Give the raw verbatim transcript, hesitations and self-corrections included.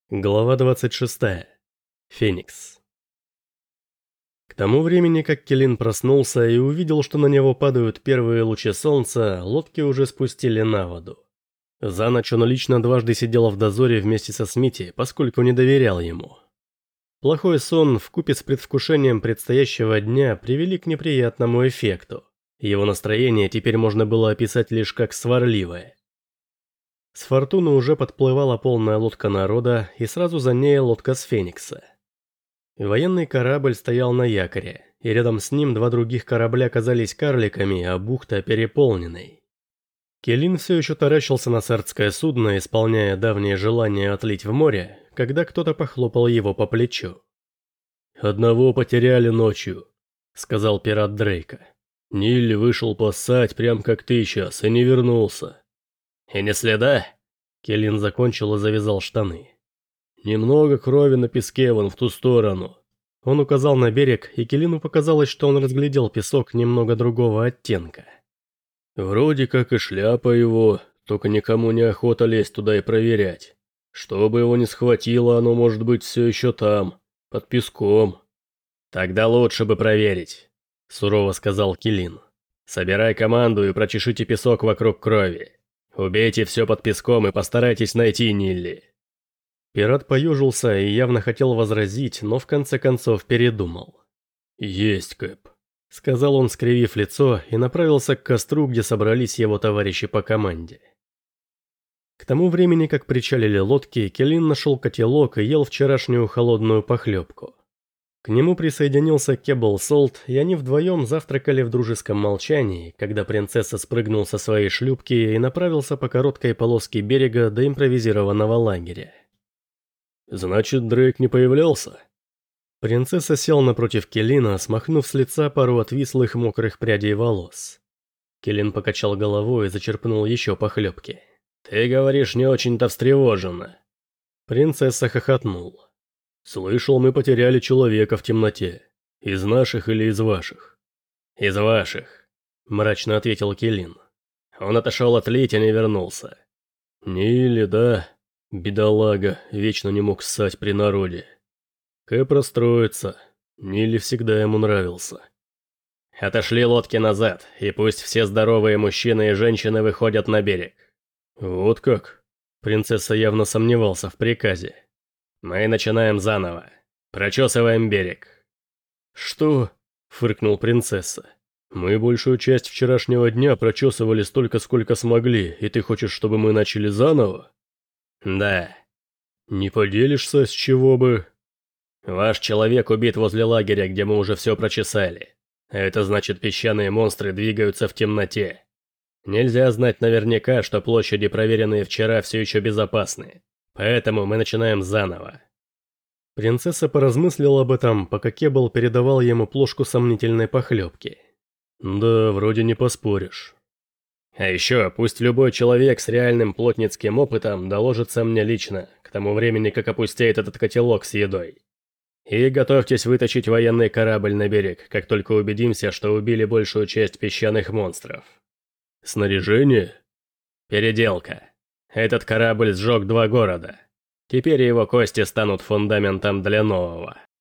Глава двадцать шестая. Феникс. К тому времени, как Келин проснулся и увидел, что на него падают первые лучи солнца, лодки уже спустили на воду. За ночь он лично дважды сидел в дозоре вместе со Смити, поскольку не доверял ему. Плохой сон вкупе с предвкушением предстоящего дня привели к неприятному эффекту. Его настроение теперь можно было описать лишь как сварливое. С Фортуны уже подплывала полная лодка народа, и сразу за ней лодка с Феникса. Военный корабль стоял на якоре, и рядом с ним два других корабля казались карликами, а бухта переполненной. Келин все еще таращился на сардское судно, исполняя давнее желание отлить в море, когда кто-то похлопал его по плечу. «Одного потеряли ночью», — сказал пират Дрейка. «Нилли вышел поссать, прям как ты сейчас, и не вернулся». «И не следа?» Келин закончил и завязал штаны. «Немного крови на песке вон в ту сторону». Он указал на берег, и Келину показалось, что он разглядел песок немного другого оттенка. «Вроде как и шляпа его, только никому не охота лезть туда и проверять. Чтобы его не схватило, оно может быть все еще там, под песком». «Тогда лучше бы проверить», — сурово сказал Келин. «Собирай команду и прочешите песок вокруг крови. Убейте все под песком и постарайтесь найти Нилли». Пират поюжился и явно хотел возразить, но в конце концов передумал. «Есть, Кэп», — сказал он, скривив лицо, и направился к костру, где собрались его товарищи по команде. К тому времени, как причалили лодки, Келин нашел котелок и ел вчерашнюю холодную похлебку. К нему присоединился Кебл Солт, и они вдвоем завтракали в дружеском молчании, когда принцесса спрыгнул со своей шлюпки и направился по короткой полоске берега до импровизированного лагеря. «Значит, Дрейк не появлялся?» Принцесса сел напротив Келина, смахнув с лица пару отвислых мокрых прядей волос. Келин покачал головой и зачерпнул еще похлебки. «Ты говоришь, не очень-то встревоженно». Принцесса хохотнула. «Слышал, мы потеряли человека в темноте. Из наших или из ваших?» «Из ваших», — мрачно ответил Келин. «Он отошел отлить, а не вернулся». «Нилли, да? Бедолага, вечно не мог ссать при народе. Кэп расстроится. Нилли всегда ему нравился». «Отошли лодки назад, и пусть все здоровые мужчины и женщины выходят на берег». «Вот как?» Принцесса явно сомневался в приказе. «Мы начинаем заново. Прочесываем берег». «Что?» — фыркнул принцесса. «Мы большую часть вчерашнего дня прочесывали столько, сколько смогли, и ты хочешь, чтобы мы начали заново?» «Да». «Не поделишься, с чего бы?» «Ваш человек убит возле лагеря, где мы уже все прочесали. Это значит, песчаные монстры двигаются в темноте. Нельзя знать наверняка, что площади, проверенные вчера, все еще безопасны. Поэтому мы начинаем заново». Принцесса поразмыслила об этом, пока Кебл передавал ему плошку сомнительной похлебки. «Да, вроде не поспоришь». «А еще, пусть любой человек с реальным плотницким опытом доложится мне лично, к тому времени, как опустеет этот котелок с едой. И готовьтесь вытащить военный корабль на берег, как только убедимся, что убили большую часть песчаных монстров». «Снаряжение?» «Переделка. Этот корабль сжег два города. Теперь его кости станут фундаментом для нового».